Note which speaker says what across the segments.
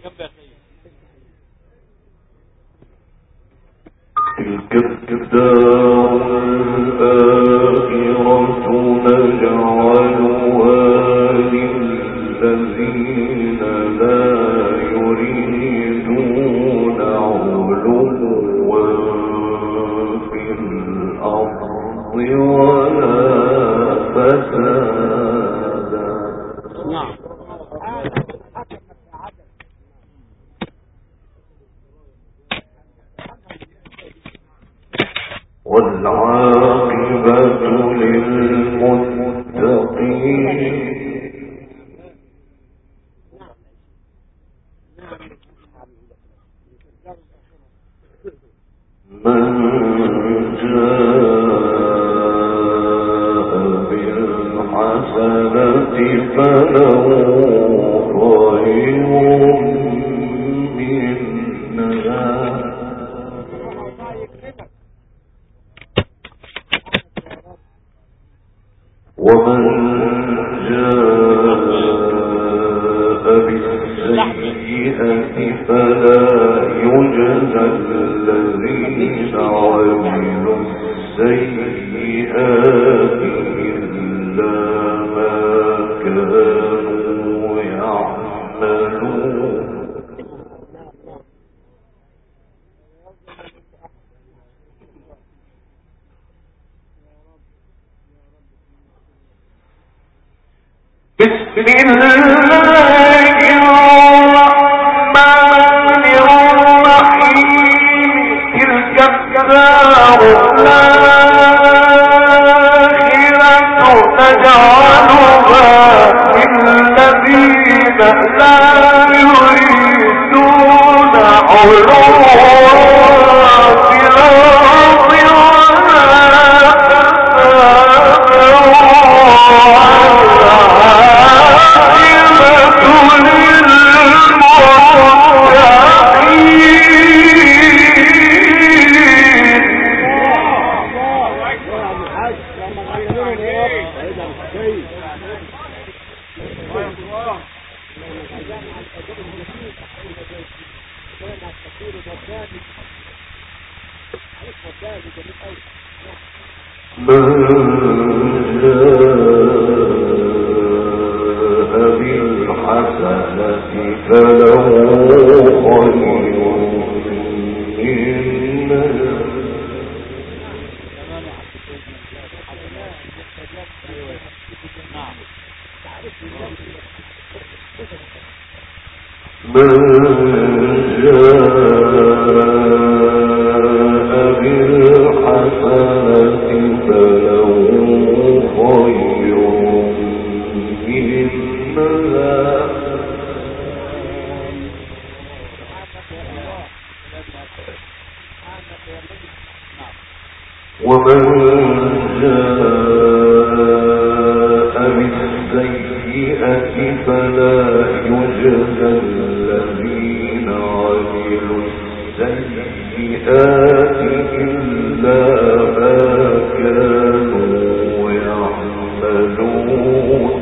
Speaker 1: تلك الدار الآخرة نجعلها للذين لا يريدون علوا في الأرض ولا فسادا. والعاقبة للمتقين. من جاء بالحسنة فله خير منها ومن جاء بالسيئة فلا يجزى الذين عملوا السيئات إلا ما كانوا يعملون. بسم الله الرحمن الرحيم. تلك الدار الآخرة نجعلها للذين لا يريدون علوا في الأرض من جاء بالحسنة فله خير منها من جاء بالحسنة فله خير منها ومن جاء بالسيئة فلا يجزى الذين عملوا السيئات إلا ما كانوا يعملون.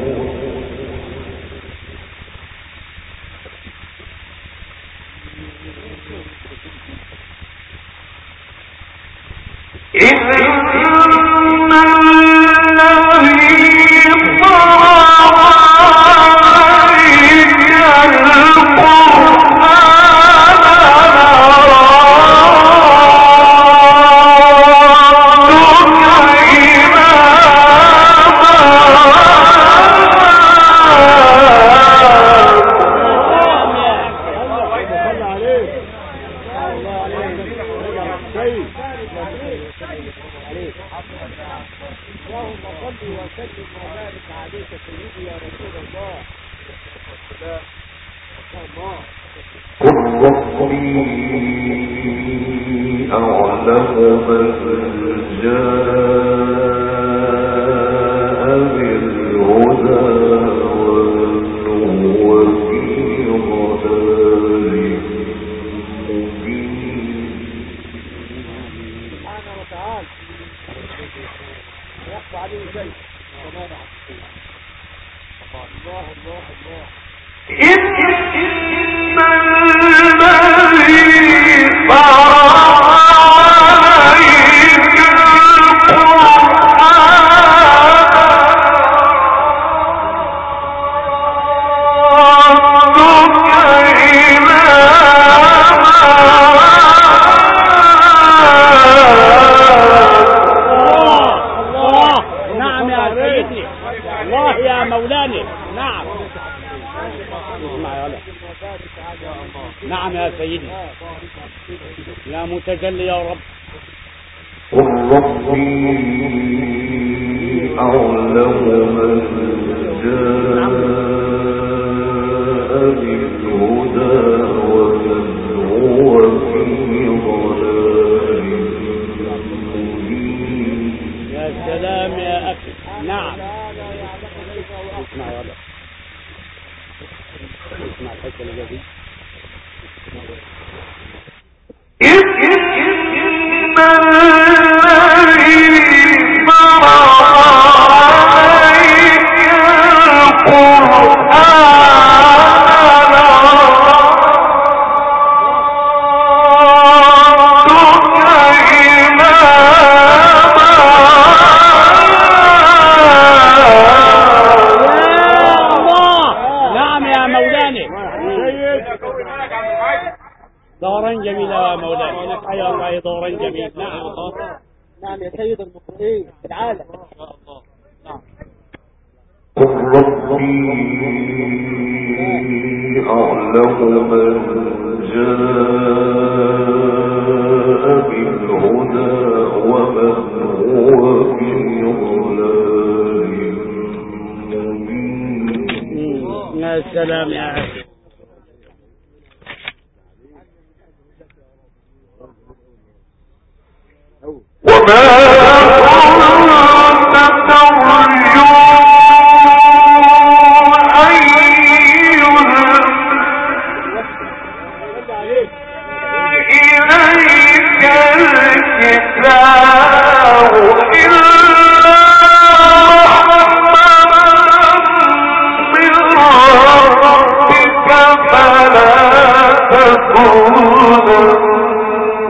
Speaker 1: إن إن
Speaker 2: الله يا مولانا. نعم اسمع يا ولد. نعم يا سيدي يا متجلي يا رب.
Speaker 1: قل ربي أعلم من جاء بالهدى ومن هو في ضلال مبين.
Speaker 2: يا سلام يا أخي. نعم اسمع يا ولد. اسمع الحكة اللي جاي. دورا جميلا يا مولانا. حيا الله دورا جميل. نعم نعم يا سيد المقرئين في العالم.
Speaker 1: قل ربي أعلم من جاء بالهدى ومن هو في ضلال مبين.
Speaker 2: يا سلام يا أخي.
Speaker 1: وما كنت ترجو أن إليك الكتاب إلا رحمة من ربك فلا تكونن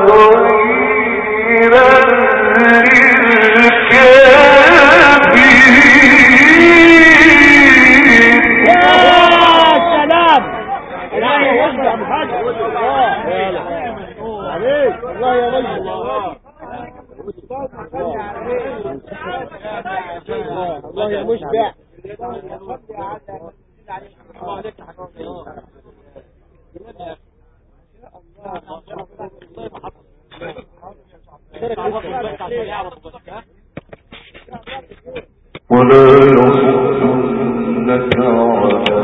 Speaker 2: الله يا مشبع.
Speaker 1: ولا يصدنك على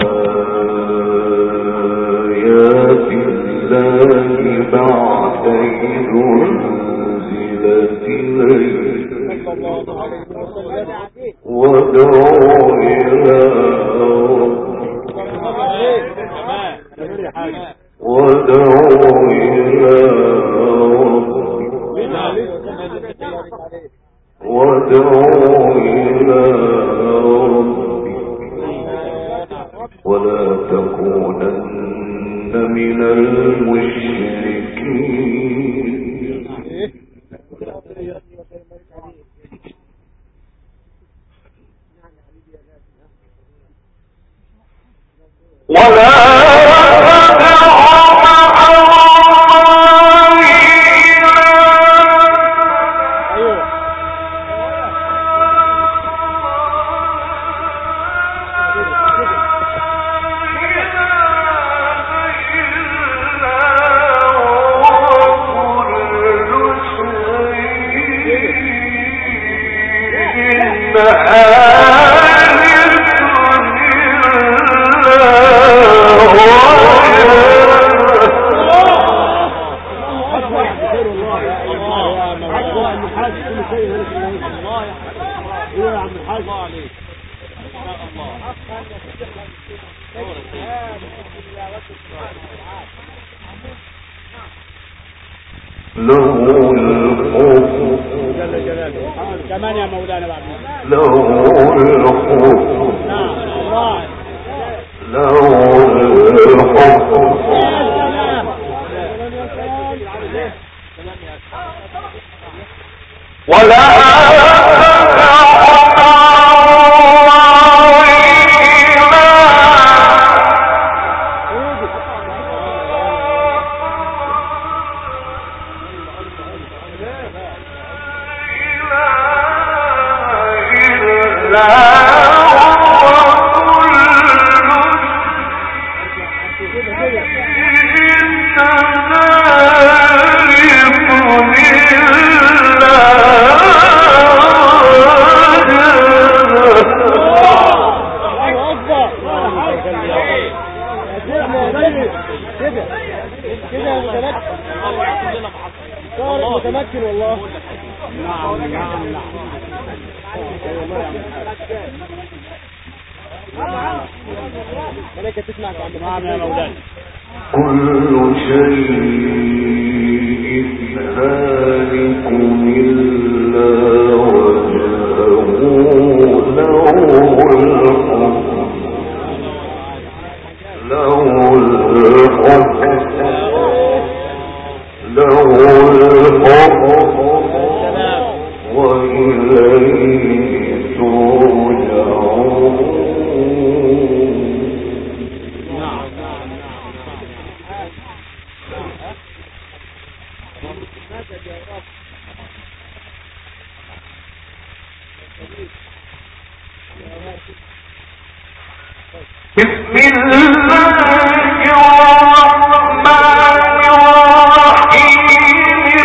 Speaker 1: آيات الله بعد إذ أنزلت إليك وادع إلى ولا تكونن من المشركين. ولا له الحكم
Speaker 2: جل جلاله. كمان يا مولانا بعد.
Speaker 1: له الحكم.
Speaker 2: نعم الله.
Speaker 1: له الحكم. ولا لا
Speaker 2: متمكن والله.
Speaker 3: نعم نعم نعم.
Speaker 2: ملائكة تسمع عند
Speaker 3: نعم يا مولانا.
Speaker 1: كل شيء هالك إلا وجهه له الحكم وإليه ترجعون. بسم الله الرحمن الرحيم.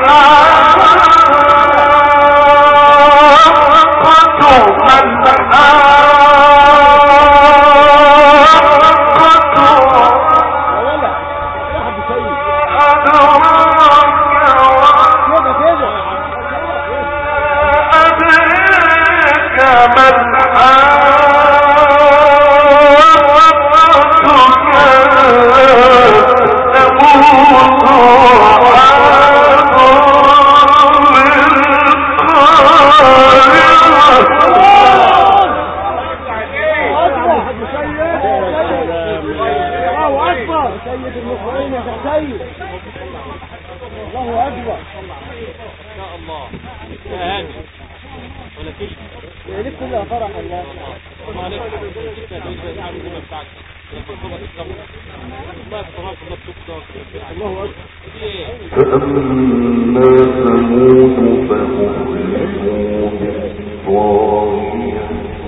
Speaker 1: فأما ثمود فأهلكوا بالطاغية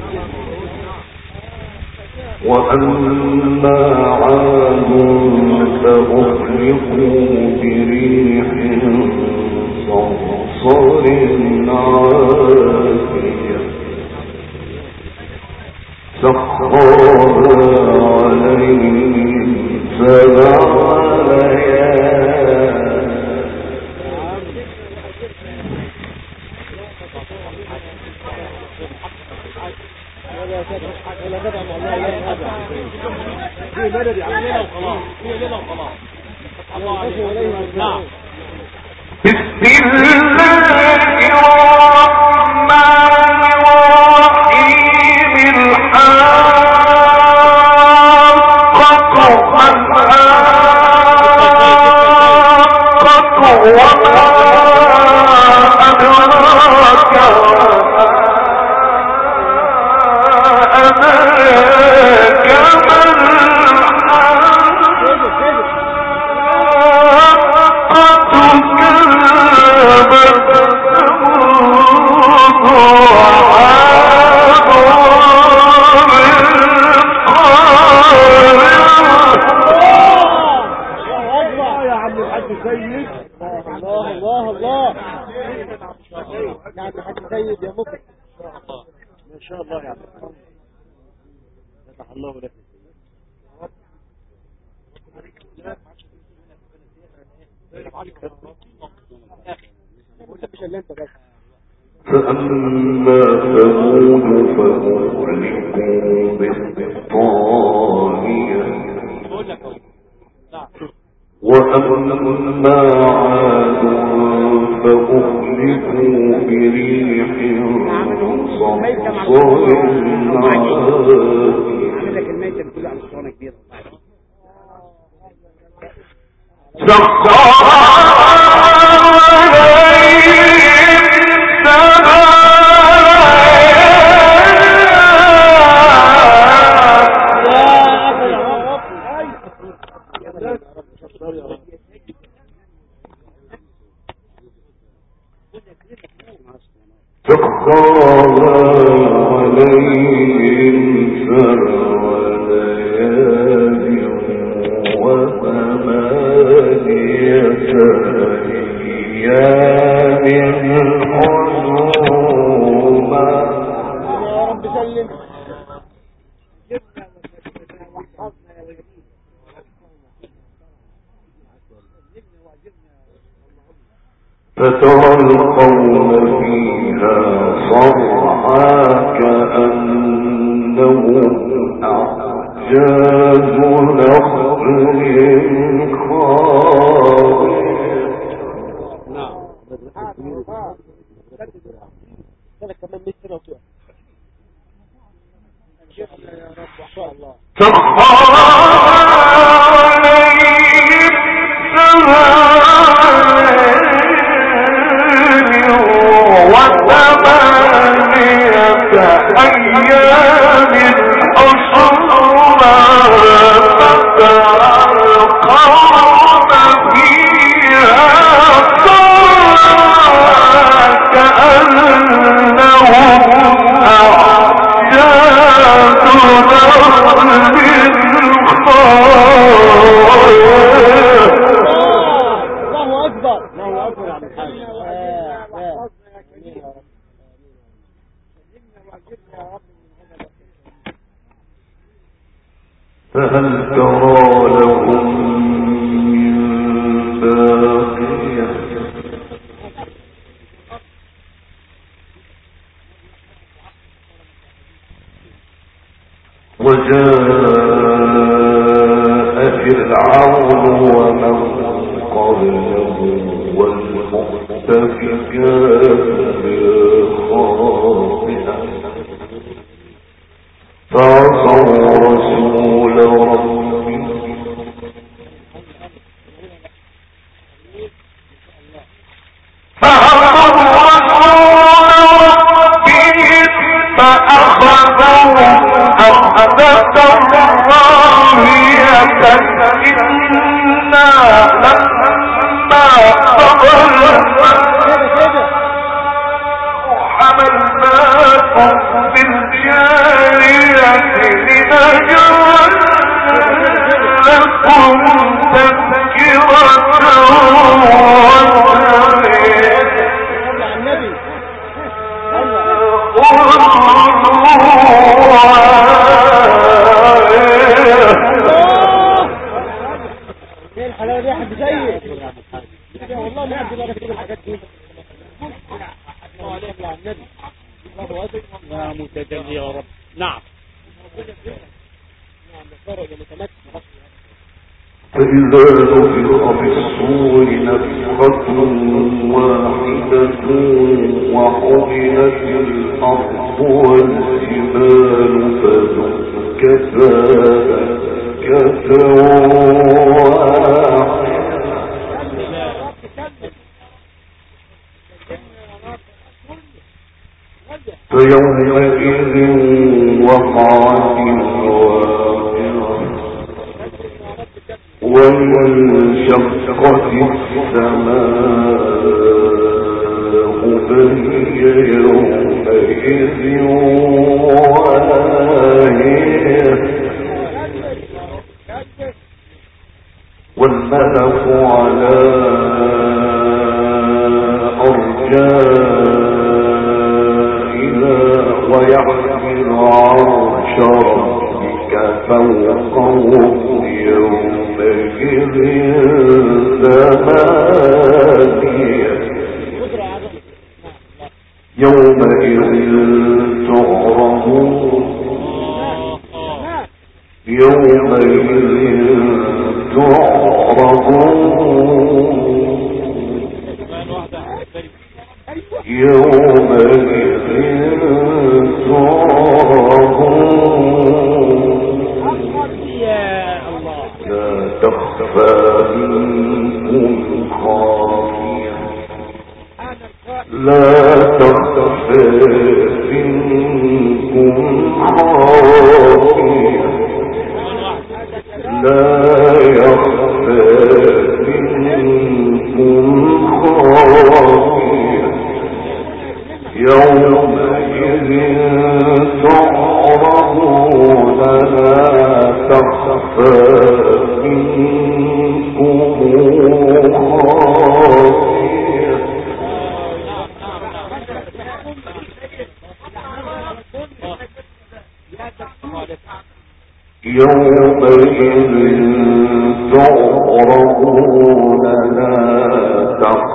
Speaker 1: وأما عاد فأهلكوا بريح صرصر عاتية سخرها عليهم 7 ليال
Speaker 2: ولا تدعم الله لا يدعم
Speaker 3: هي مدد يا عم وخلاص. هي ليله وخلاص. الله عليه. نعم.
Speaker 1: بسم الله الرحمن الرحيم. الحاقة ما الحاقة وما أدراك فأما ثمود فأهلكوا بالطاغية وأما عاد فأهلكوا بريح صرصر فترى القوم فيها صرعى كأنهم أعجاز نخل خاوية. فهل ترى لهم من باقية وجاء فرعون ومن قبله والمؤتفكات بالخاطئة فعصوا رسول ربهم فأخذهم أخذة راهية إنا لما صبرنا حملناكم بالجارية لنجعل لكم تذكرة
Speaker 2: الحلاوة دي حد زيك والله ما عندي بقى كده الحاجات دي يا متجلي يا رب. نعم
Speaker 1: فإذا نفخ في الصور نفخة واحدة وحملت الأرض والجبال فدكتا دكة واحدة فيومئذ وقعت الواقعة وانشقت السماء فهي يومئذ واهية والملك على أرجائها ويحمل عرش ربك فوقهم يومئذ ثمانية يومئذ تعرضون يومئذ لا تخفى منكم خافية لا تخفى منكم خافية لا يخفى منكم خافية يومئذ تعرضون لا تخفى منكم خافية يومئذ تعرضون لا تخفى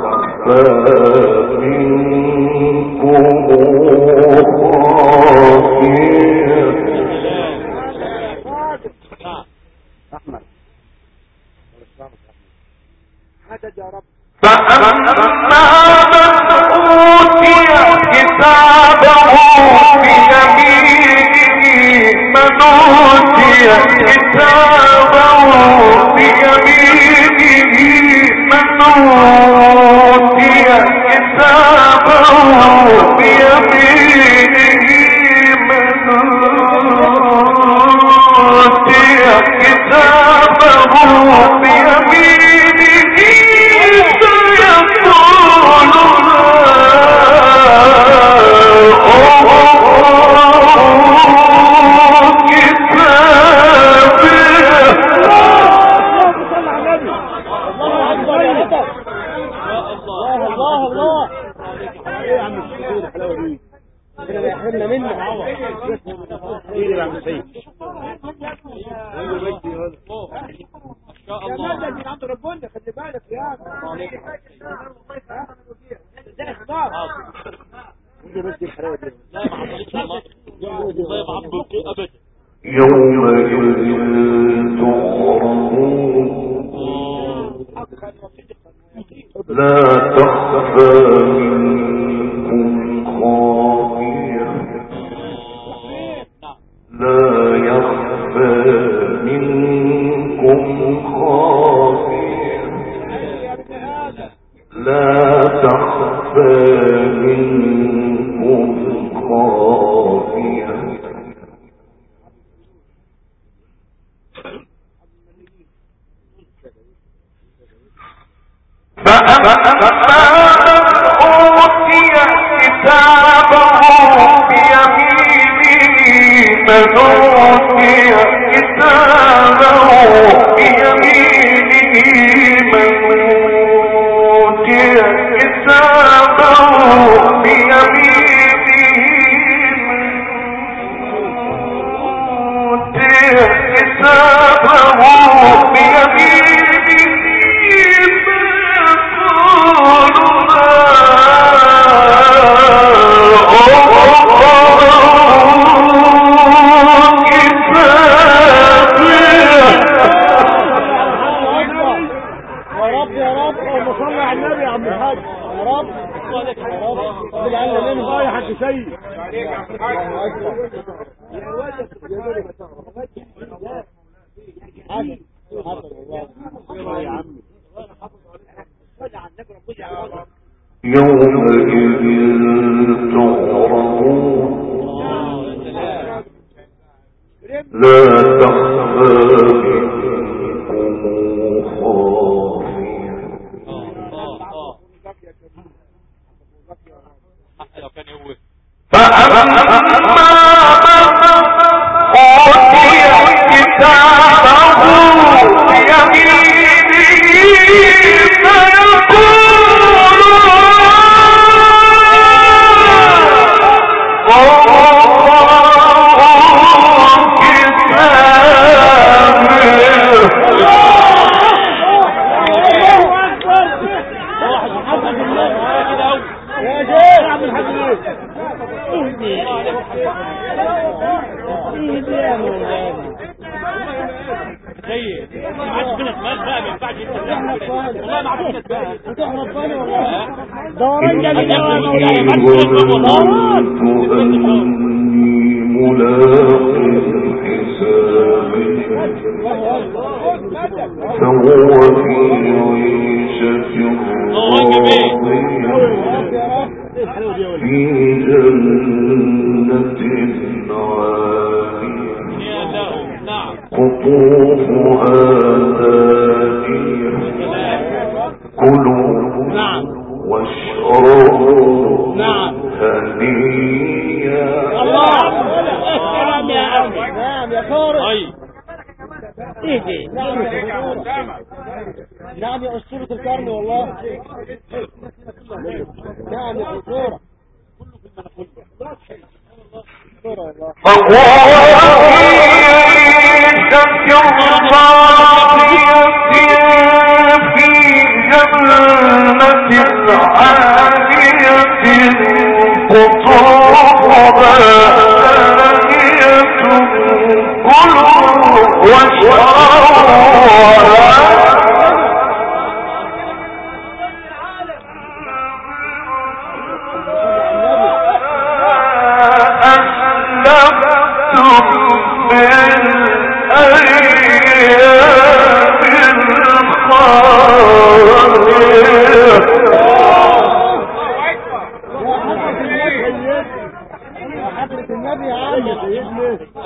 Speaker 1: في جنة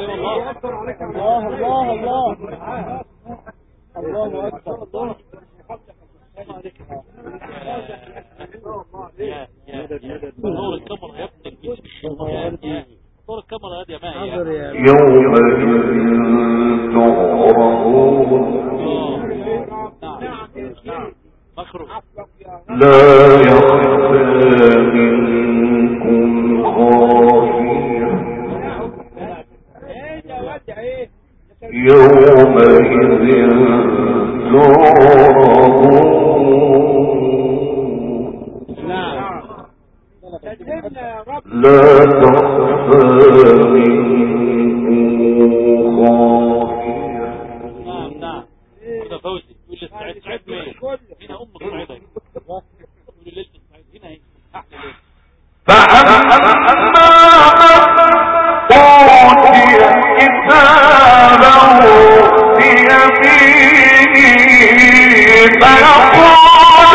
Speaker 2: الله الله الله الله اكبر.
Speaker 3: صور الكاميرا يا ابني، صور الكاميرا يا ماهي
Speaker 1: يوم تعرضون لا يخفى منكم خافية يومئذ لا تخفى منكم خافية.
Speaker 3: نعم كده فوزي تقول لي السعيد مين هنا السعيدة تقول لي ليلة السعيد هنا هي احلى ليلة.
Speaker 1: فأما من أوتي كتابه بيمينه فيقول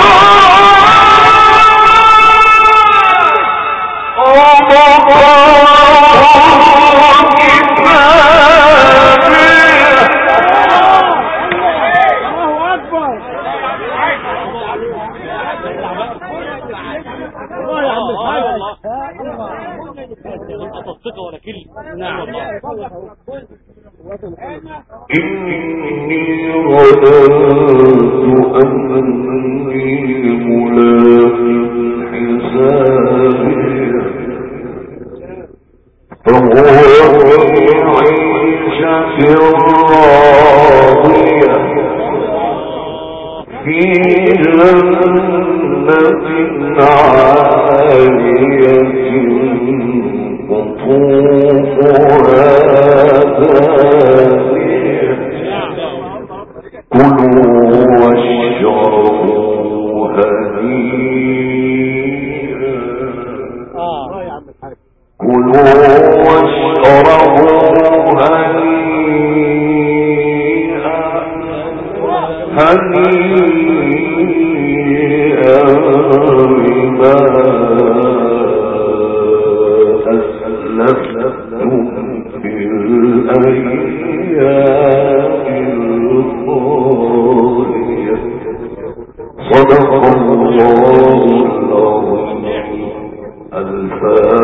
Speaker 1: إني ظننت أني ملاق حسابي فهو في عيشة راضية في جنة عالية قطوفها دانية كلوا واشربوا هنيئا كلوا واشربوا هنيئا بما أسلفتم في الأيام الخالية. صدق الله العظيم. الفاتحة.